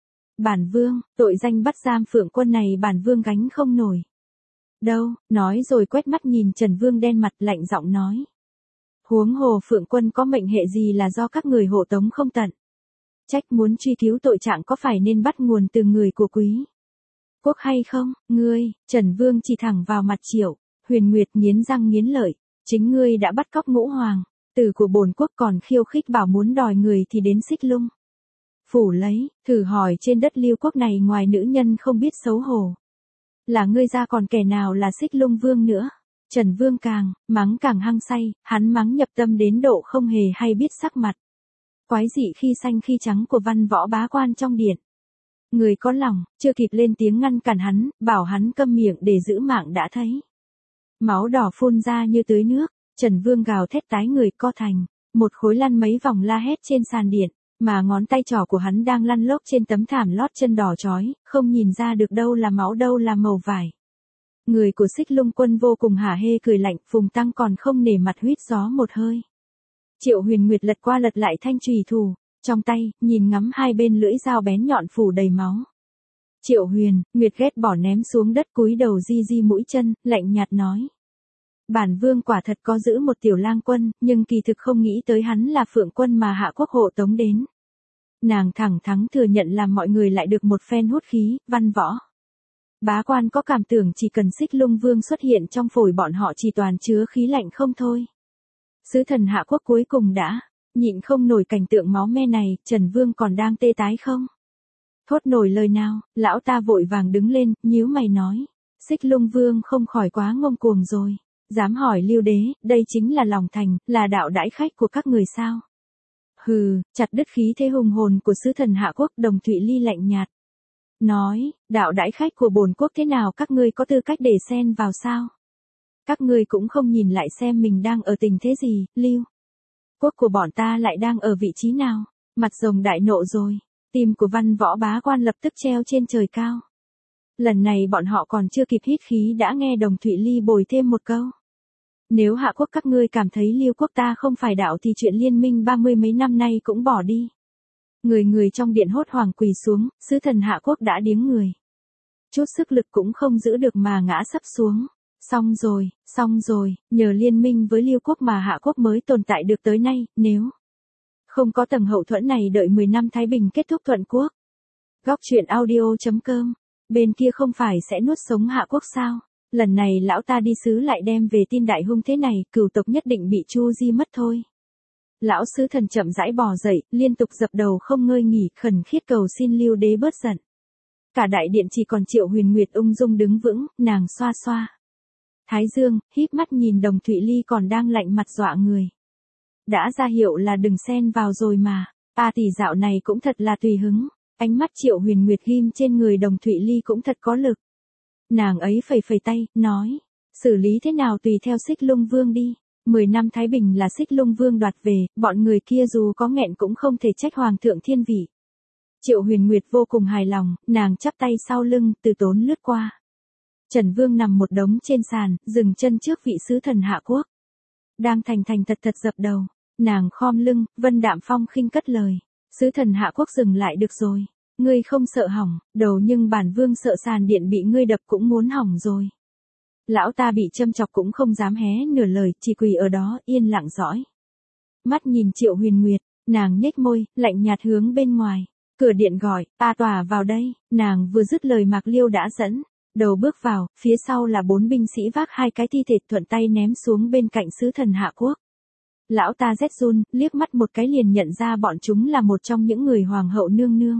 S1: bản vương. Tội danh bắt giam Phượng quân này bản vương gánh không nổi đâu. Nói rồi quét mắt nhìn Trần Vương đen mặt, lạnh giọng nói. Huống hồ Phượng quân có mệnh hệ gì là do các người hộ tống không tận. Trách muốn truy cứu tội trạng có phải nên bắt nguồn từ người của quý quốc hay không? Ngươi, Trần Vương chỉ thẳng vào mặt Triệu Huyền Nguyệt, nghiến răng nghiến lợi. Chính ngươi đã bắt cóc Ngũ Hoàng tử của bổn quốc, còn khiêu khích bảo muốn đòi người thì đến Xích Lung phủ lấy. Thử hỏi trên đất Liêu quốc này ngoài nữ nhân không biết xấu hổ là ngươi ra còn kẻ nào là Xích Lung Vương nữa. Trần Vương càng mắng càng hăng say, hắn mắng nhập tâm đến độ không hề hay biết sắc mặt quái dị khi xanh khi trắng của văn võ bá quan trong điện. Người có lòng chưa kịp lên tiếng ngăn cản hắn, bảo hắn câm miệng để giữ mạng đã thấy Máu đỏ phun ra như tưới nước, Trần Vương gào thét tái người co thành, một khối lăn mấy vòng la hét trên sàn điện, mà ngón tay trỏ của hắn đang lăn lốc trên tấm thảm lót chân đỏ chói, không nhìn ra được đâu là máu đâu là màu vải. Người của Xích Lung Quân vô cùng hả hê cười lạnh, Phùng Tăng còn không nể mặt huýt gió một hơi. Triệu Huyền Nguyệt lật qua lật lại thanh chùy thủ, trong tay, nhìn ngắm hai bên lưỡi dao bén nhọn phủ đầy máu. Triệu Huyền, Nguyệt ghét bỏ ném xuống đất cúi đầu di di mũi chân, lạnh nhạt nói. Bản vương quả thật có giữ một tiểu lang quân, nhưng kỳ thực không nghĩ tới hắn là Phượng quân mà Hạ Quốc hộ tống đến. Nàng thẳng thắn thừa nhận làm mọi người lại được một phen hút khí, văn võ. Bá quan có cảm tưởng chỉ cần Xích Lung Vương xuất hiện trong phổi bọn họ chỉ toàn chứa khí lạnh không thôi. Sứ thần Hạ Quốc cuối cùng đã nhịn không nổi cảnh tượng máu me này, Trần Vương còn đang tê tái không? Thốt nổi lời nào, lão ta vội vàng đứng lên, nhíu mày nói. Xích Lung Vương không khỏi quá ngông cuồng rồi. Dám hỏi Lưu Đế, đây chính là lòng thành, là đạo đãi khách của các người sao? Hừ, chặt đứt khí thế hùng hồn của sứ thần Hạ Quốc, Đồng Thụy Ly lạnh nhạt. Nói, đạo đãi khách của bổn quốc thế nào các ngươi có tư cách để xen vào sao? Các ngươi cũng không nhìn lại xem mình đang ở tình thế gì, Lưu. Quốc của bọn ta lại đang ở vị trí nào? Mặt rồng đại nộ rồi, tim của văn võ bá quan lập tức treo trên trời cao. Lần này bọn họ còn chưa kịp hít khí đã nghe Đồng Thụy Ly bồi thêm một câu. Nếu Hạ Quốc các ngươi cảm thấy Lưu quốc ta không phải đạo thì chuyện liên minh ba mươi mấy năm nay cũng bỏ đi. Người người trong điện hốt hoảng quỳ xuống, sứ thần Hạ Quốc đã điếng người. Chút sức lực cũng không giữ được mà ngã sấp xuống. Xong rồi, xong rồi, nhờ liên minh với Lưu quốc mà Hạ Quốc mới tồn tại được tới nay, nếu không có tầng hậu thuẫn này đợi mười năm Thái Bình kết thúc thuận quốc. Góc truyện audio chấm com, bên kia không phải sẽ nuốt sống Hạ Quốc sao? Lần này lão ta đi sứ lại đem về tin đại hung thế này, cửu tộc nhất định bị chu di mất thôi. Lão sứ thần chậm rãi bò dậy, liên tục dập đầu không ngơi nghỉ, khẩn khiết cầu xin Lưu Đế bớt giận. Cả đại điện chỉ còn Triệu Huyền Nguyệt ung dung đứng vững, nàng xoa xoa thái dương, híp mắt nhìn Đồng Thụy Ly còn đang lạnh mặt dọa người. Đã ra hiệu là đừng xen vào rồi mà, a tỷ dạo này cũng thật là tùy hứng. Ánh mắt Triệu Huyền Nguyệt ghim trên người Đồng Thụy Ly cũng thật có lực. Nàng ấy phẩy phẩy tay, nói, xử lý thế nào tùy theo Xích Lung Vương đi. Mười năm Thái Bình là Xích Lung Vương đoạt về, bọn người kia dù có nghẹn cũng không thể trách Hoàng thượng thiên vị. Triệu Huyền Nguyệt vô cùng hài lòng, nàng chắp tay sau lưng, từ tốn lướt qua. Trần Vương nằm một đống trên sàn, dừng chân trước vị sứ thần Hạ Quốc. Đang thành thành thật thật dập đầu, nàng khom lưng, vân đạm phong khinh cất lời. Sứ thần Hạ Quốc dừng lại được rồi. Ngươi không sợ hỏng, đầu nhưng bản vương sợ sàn điện bị ngươi đập cũng muốn hỏng rồi. Lão ta bị châm chọc cũng không dám hé nửa lời, chỉ quỳ ở đó yên lặng dõi. Mắt nhìn Triệu Huyền Nguyệt, nàng nhếch môi, lạnh nhạt hướng bên ngoài. Cửa điện gọi, ta tỏa vào đây, nàng vừa dứt lời Mạc Liêu đã dẫn. Đầu bước vào, phía sau là bốn binh sĩ vác hai cái thi thể thuận tay ném xuống bên cạnh sứ thần Hạ Quốc. Lão ta rét run, liếc mắt một cái liền nhận ra bọn chúng là một trong những người hoàng hậu nương nương.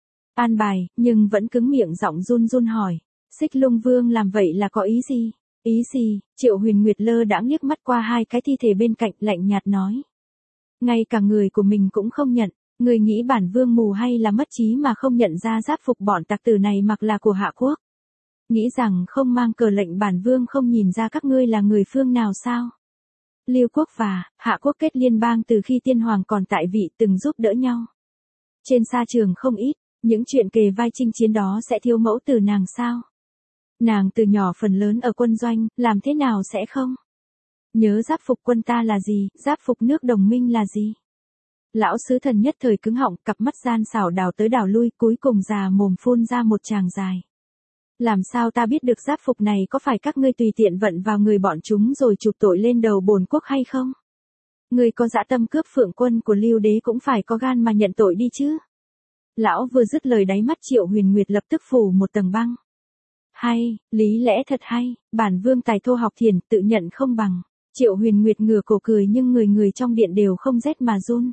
S1: An bài, nhưng vẫn cứng miệng giọng run run hỏi. Xích Lung Vương làm vậy là có ý gì? Ý gì? Triệu Huyền Nguyệt lơ đãng liếc mắt qua hai cái thi thể bên cạnh lạnh nhạt nói. Ngay cả người của mình cũng không nhận. Người nghĩ bản vương mù hay là mất trí mà không nhận ra giáp phục bọn tặc tử này mặc là của Hạ Quốc? Nghĩ rằng không mang cờ lệnh bản vương không nhìn ra các ngươi là người phương nào sao? Lưu quốc và Hạ Quốc kết liên bang từ khi tiên hoàng còn tại vị từng giúp đỡ nhau. Trên sa trường không ít, những chuyện kề vai chinh chiến đó sẽ thiếu mẫu từ nàng sao? Nàng từ nhỏ phần lớn ở quân doanh, làm thế nào sẽ không? Nhớ giáp phục quân ta là gì, giáp phục nước đồng minh là gì? Lão sứ thần nhất thời cứng họng, cặp mắt gian xảo đảo tới đảo lui, cuối cùng già mồm phun ra một tràng dài. Làm sao ta biết được giáp phục này có phải các ngươi tùy tiện vận vào người bọn chúng rồi chụp tội lên đầu bổn quốc hay không? Ngươi có dã tâm cướp Phượng quân của Lưu Đế cũng phải có gan mà nhận tội đi chứ. Lão vừa dứt lời đáy mắt Triệu Huyền Nguyệt lập tức phủ một tầng băng. Hay, lý lẽ thật hay, bản vương tài thô học thiền tự nhận không bằng. Triệu Huyền Nguyệt ngửa cổ cười nhưng người người trong điện đều không rét mà run.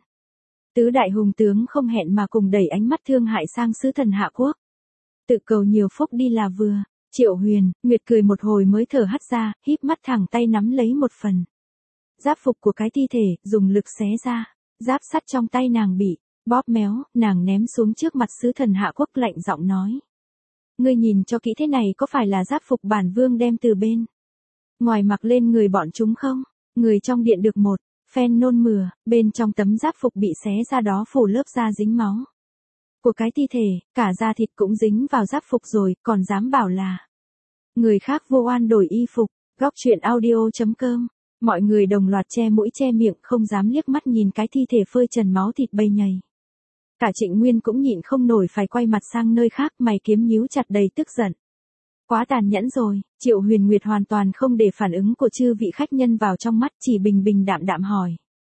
S1: Tứ đại hùng tướng không hẹn mà cùng đẩy ánh mắt thương hại sang sứ thần Hạ Quốc. Tự cầu nhiều phúc đi là vừa. Triệu Huyền Nguyệt cười một hồi mới thở hắt ra, híp mắt thẳng tay nắm lấy một phần giáp phục của cái thi thể, dùng lực xé ra. Giáp sắt trong tay nàng bị bóp méo, nàng ném xuống trước mặt sứ thần Hạ Quốc lạnh giọng nói. Ngươi nhìn cho kỹ thế này có phải là giáp phục bản vương đem từ bên Ngoài mặc lên người bọn chúng không, người trong điện được một phen nôn mửa, bên trong tấm giáp phục bị xé ra đó phủ lớp da dính máu của cái thi thể, cả da thịt cũng dính vào giáp phục rồi, còn dám bảo là người khác vô oan đổi y phục. Góc truyện audio.com. Mọi người đồng loạt che mũi che miệng, không dám liếc mắt nhìn cái thi thể phơi trần máu thịt bay nhầy. Cả Trịnh Nguyên cũng nhịn không nổi phải quay mặt sang nơi khác, mày kiếm nhíu chặt đầy tức giận. Quá tàn nhẫn rồi. Triệu Huyền Nguyệt hoàn toàn không để phản ứng của chư vị khách nhân vào trong mắt, chỉ bình bình đạm đạm hỏi.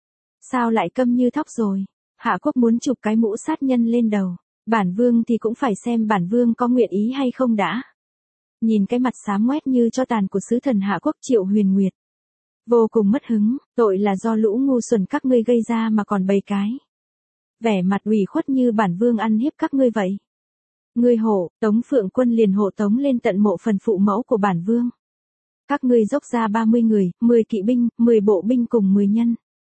S1: Sao lại câm như thóc rồi? Hạ Quốc muốn chụp cái mũ sát nhân lên đầu. Bản vương thì cũng phải xem bản vương có nguyện ý hay không đã. Nhìn cái mặt xám ngoét như cho tàn của sứ thần Hạ Quốc, Triệu Huyền Nguyệt vô cùng mất hứng, tội là do lũ ngu xuẩn các ngươi gây ra mà còn bày cái vẻ mặt ủy khuất như bản vương ăn hiếp các ngươi vậy. Ngươi hộ, Tống Phượng Quân liền hộ tống lên tận mộ phần phụ mẫu của bản vương. Các ngươi dốc ra ba mươi người, mười kỵ binh, mười bộ binh cùng mười nhân.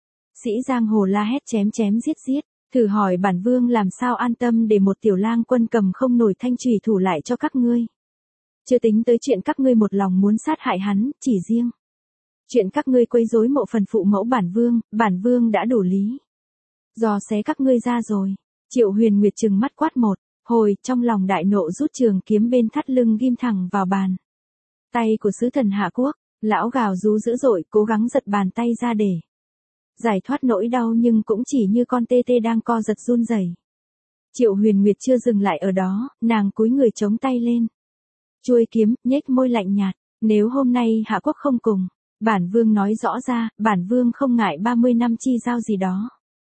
S1: Sĩ giang hồ la hét chém chém giết giết, thử hỏi bản vương làm sao an tâm để một tiểu lang quân cầm không nổi thanh chùy thủ lại cho các ngươi. Chưa tính tới chuyện các ngươi một lòng muốn sát hại hắn, chỉ riêng chuyện các ngươi quấy rối mộ phần phụ mẫu bản vương, bản vương đã đủ lý dò xé các ngươi ra rồi. Triệu Huyền Nguyệt trừng mắt quát một hồi, trong lòng đại nộ rút trường kiếm bên thắt lưng ghim thẳng vào bàn tay của sứ thần Hạ Quốc. Lão gào rú dữ dội, cố gắng giật bàn tay ra để giải thoát nỗi đau, nhưng cũng chỉ như con tê tê đang co giật run rẩy. Triệu Huyền Nguyệt chưa dừng lại ở đó, nàng cúi người chống tay lên chuôi kiếm, nhếch môi lạnh nhạt. Nếu hôm nay Hạ Quốc không cùng bản vương nói rõ ra, bản vương không ngại ba mươi năm chi giao gì đó.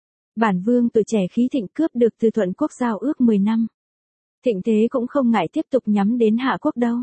S1: Bản vương tuổi trẻ khí thịnh cướp được từ Thuận Quốc giao ước mười năm. Thịnh thế cũng không ngại tiếp tục nhắm đến Hạ Quốc đâu.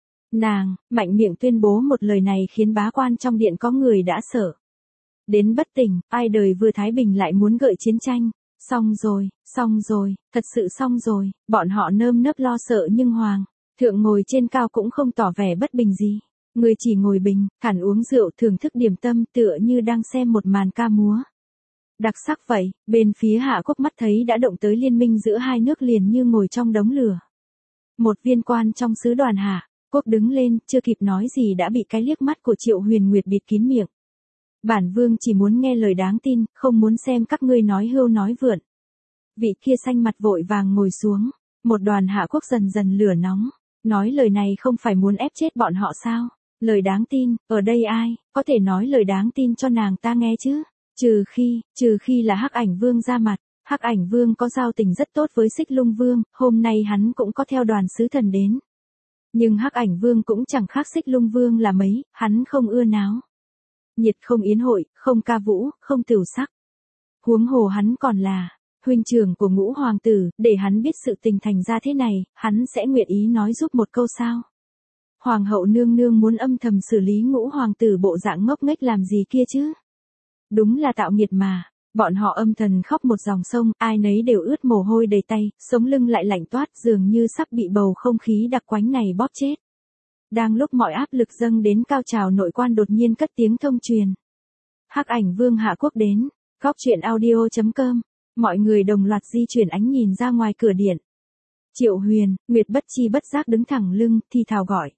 S1: Nàng, mạnh miệng tuyên bố một lời này khiến bá quan trong điện có người đã sợ đến bất tỉnh, ai đời vừa thái bình lại muốn gợi chiến tranh. Xong rồi, xong rồi, thật sự xong rồi, bọn họ nơm nớp lo sợ nhưng Hoàng thượng ngồi trên cao cũng không tỏ vẻ bất bình gì. Người chỉ ngồi bình, thản uống rượu thưởng thức điểm tâm, tựa như đang xem một màn ca múa đặc sắc vậy. Bên phía Hạ Quốc mắt thấy đã động tới liên minh giữa hai nước, liền như ngồi trong đống lửa. Một viên quan trong sứ đoàn Hạ Quốc đứng lên, chưa kịp nói gì đã bị cái liếc mắt của Triệu Huyền Nguyệt bịt kín miệng. Bản vương chỉ muốn nghe lời đáng tin, không muốn xem các ngươi nói hưu nói vượn. Vị kia xanh mặt vội vàng ngồi xuống. Một đoàn Hạ Quốc dần dần lửa nóng. Nói lời này không phải muốn ép chết bọn họ sao? Lời đáng tin, ở đây ai có thể nói lời đáng tin cho nàng ta nghe chứ? Trừ khi, trừ khi là Hắc Ảnh Vương ra mặt. Hắc Ảnh Vương có giao tình rất tốt với Xích Lung Vương, hôm nay hắn cũng có theo đoàn sứ thần đến. Nhưng Hắc Ảnh Vương cũng chẳng khác Xích Lung Vương là mấy, hắn không ưa náo nhiệt, không yến hội, không ca vũ, không tửu sắc. Huống hồ hắn còn là huynh trưởng của Ngũ hoàng tử, để hắn biết sự tình thành ra thế này, hắn sẽ nguyện ý nói giúp một câu sao? Hoàng hậu nương nương muốn âm thầm xử lý Ngũ hoàng tử bộ dạng ngốc nghếch làm gì kia chứ? Đúng là tạo nghiệt mà. Bọn họ âm thầm khóc một dòng sông, ai nấy đều ướt mồ hôi đầy tay, sống lưng lại lạnh toát, dường như sắp bị bầu không khí đặc quánh này bóp chết. Đang lúc mọi áp lực dâng đến cao trào, nội quan đột nhiên cất tiếng thông truyền. Hắc Ảnh Vương Hạ Quốc đến. Góc truyện audio.com. Mọi người đồng loạt di chuyển ánh nhìn ra ngoài cửa điện. Triệu Huyền Nguyệt bất chi bất giác đứng thẳng lưng, thì thào gọi.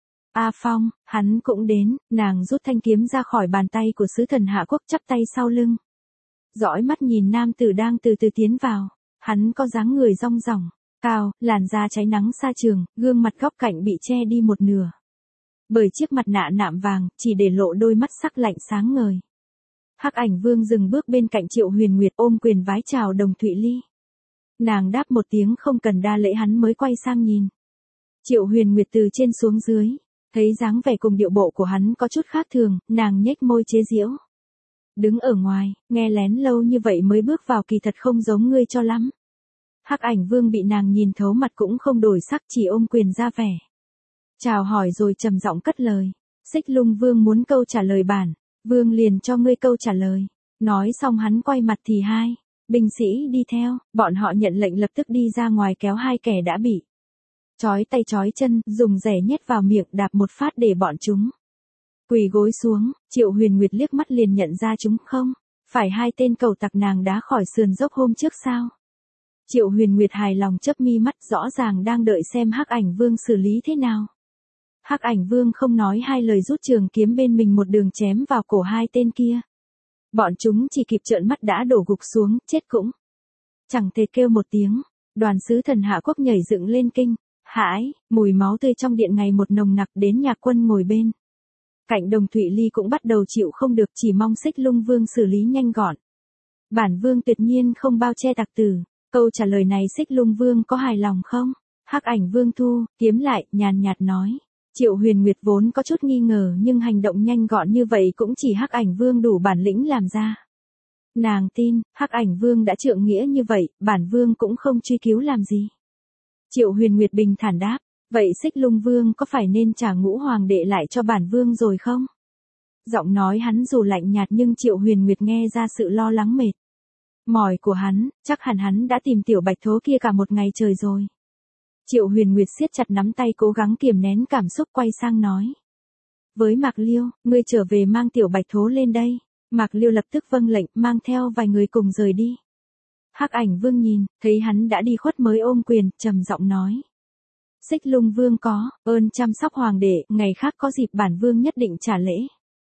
S1: A Phong, hắn cũng đến. Nàng rút thanh kiếm ra khỏi bàn tay của sứ thần Hạ Quốc, chắp tay sau lưng. Dõi mắt nhìn nam tử đang từ từ tiến vào. Hắn có dáng người rong ròng, cao, làn da cháy nắng xa trường, gương mặt góc cạnh bị che đi một nửa bởi chiếc mặt nạ nạm vàng, chỉ để lộ đôi mắt sắc lạnh sáng ngời. Hắc Ảnh Vương dừng bước bên cạnh Triệu Huyền Nguyệt, ôm quyền vái chào Đồng Thụy Ly. Nàng đáp một tiếng không cần đa lễ, hắn mới quay sang nhìn Triệu Huyền Nguyệt từ trên xuống dưới, thấy dáng vẻ cùng điệu bộ của hắn có chút khác thường, nàng nhếch môi chế giễu. Đứng ở ngoài, nghe lén lâu như vậy mới bước vào, kỳ thật không giống ngươi cho lắm. Hắc Ảnh Vương bị nàng nhìn thấu, mặt cũng không đổi sắc, chỉ ôm quyền ra vẻ chào hỏi rồi trầm giọng cất lời. Xích Lung Vương muốn câu trả lời, bản vương liền cho ngươi câu trả lời. Nói xong hắn quay mặt thì hai binh sĩ đi theo, bọn họ nhận lệnh lập tức đi ra ngoài, kéo hai kẻ đã bị trói tay trói chân, dùng rẻ nhét vào miệng, đạp một phát để bọn chúng quỳ gối xuống. Triệu Huyền Nguyệt liếc mắt liền nhận ra chúng không phải hai tên cầu tặc nàng đá khỏi sườn dốc hôm trước sao? Triệu Huyền Nguyệt hài lòng chớp mi mắt, rõ ràng đang đợi xem Hắc Ảnh Vương xử lý thế nào. Hắc Ảnh Vương không nói hai lời rút trường kiếm bên mình một đường chém vào cổ hai tên kia. Bọn chúng chỉ kịp trợn mắt đã đổ gục xuống, chết cũng chẳng thể kêu một tiếng. Đoàn sứ thần Hạ Quốc nhảy dựng lên kinh hãi, mùi máu tươi trong điện ngày một nồng nặc, đến Nhạc Quân ngồi bên cạnh Đồng Thụy Ly cũng bắt đầu chịu không được, chỉ mong Xích Lung Vương xử lý nhanh gọn. Bản vương tuyệt nhiên không bao che tặc tử. Câu trả lời này Xích Lung Vương có hài lòng không? Hắc Ảnh Vương thu kiếm lại, nhàn nhạt nói. Triệu Huyền Nguyệt vốn có chút nghi ngờ, nhưng hành động nhanh gọn như vậy cũng chỉ Hắc Ảnh Vương đủ bản lĩnh làm ra. Nàng tin, Hắc Ảnh Vương đã trượng nghĩa như vậy, bản vương cũng không truy cứu làm gì. Triệu Huyền Nguyệt bình thản đáp, vậy Xích Lung Vương có phải nên trả Ngũ Hoàng đệ lại cho bản vương rồi không? Giọng nói hắn dù lạnh nhạt nhưng Triệu Huyền Nguyệt nghe ra sự lo lắng mệt mỏi của hắn, chắc hẳn hắn đã tìm tiểu bạch thố kia cả một ngày trời rồi. Triệu Huyền Nguyệt siết chặt nắm tay cố gắng kiềm nén cảm xúc, quay sang nói. Với Mạc Liêu, ngươi trở về mang tiểu bạch thố lên đây. Mạc Liêu lập tức vâng lệnh, mang theo vài người cùng rời đi. Hắc Ảnh Vương nhìn, thấy hắn đã đi khuất mới ôm quyền, trầm giọng nói. Xích Lung Vương có ơn chăm sóc hoàng đệ, ngày khác có dịp bản vương nhất định trả lễ.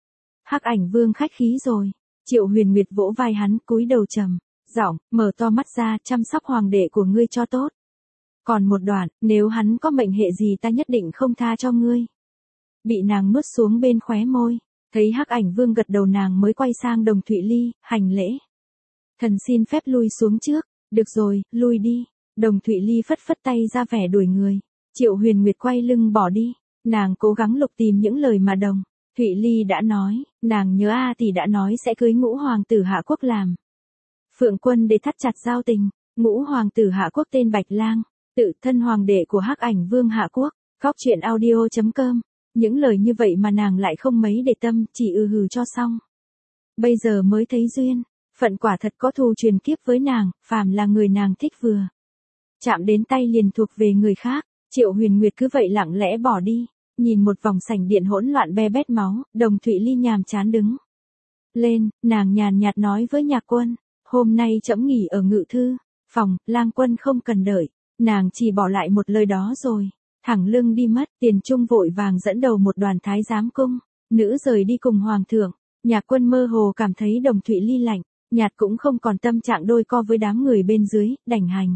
S1: Hắc Ảnh Vương khách khí rồi. Triệu Huyền Nguyệt vỗ vai hắn, cúi đầu trầm giọng, mở to mắt ra, chăm sóc hoàng đệ của ngươi cho tốt. Còn một đoạn, nếu hắn có mệnh hệ gì ta nhất định không tha cho ngươi. Bị nàng nuốt xuống bên khóe môi, thấy Hắc Ảnh Vương gật đầu nàng mới quay sang Đồng Thụy Ly, hành lễ. Thần xin phép lui xuống trước. Được rồi, lui đi. Đồng Thụy Ly phất phất tay ra vẻ đuổi người. Triệu Huyền Nguyệt quay lưng bỏ đi. Nàng cố gắng lục tìm những lời mà Đồng Thụy Ly đã nói. Nàng nhớ A tỷ đã nói sẽ cưới Ngũ Hoàng tử Hạ Quốc làm Phượng Quân để thắt chặt giao tình. Ngũ Hoàng tử Hạ Quốc tên Bạch Lang, tự thân hoàng đệ của Hắc Ảnh Vương Hạ Quốc. Góc truyện audio chấm com. Những lời như vậy mà nàng lại không mấy để tâm, chỉ ư hừ cho xong. Bây giờ mới thấy duyên, phận quả thật có thù truyền kiếp với nàng, phàm là người nàng thích vừa chạm đến tay liền thuộc về người khác. Triệu Huyền Nguyệt cứ vậy lặng lẽ bỏ đi, nhìn một vòng sảnh điện hỗn loạn be bét máu, Đồng Thụy Ly nhàm chán đứng lên, nàng nhàn nhạt nói với Nhạc Quân, hôm nay trẫm nghỉ ở ngự thư phòng, Lang Quân không cần đợi. Nàng chỉ bỏ lại một lời đó rồi thẳng lưng đi mất. Tiền Trung vội vàng dẫn đầu một đoàn thái giám cung nữ rời đi cùng hoàng thượng. Nhạc Quân mơ hồ cảm thấy Đồng Thụy Ly lạnh nhạt, cũng không còn tâm trạng đôi co với đám người bên dưới, đành hành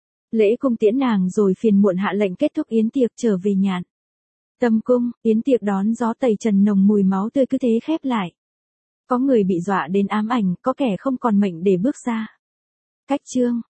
S1: lễ cung tiễn nàng rồi phiền muộn hạ lệnh kết thúc yến tiệc trở về Nhạn Tâm cung. Yến tiệc đón gió tẩy trần nồng mùi máu tươi cứ thế khép lại. Có người bị dọa đến ám ảnh, có kẻ không còn mệnh để bước ra. Cách chương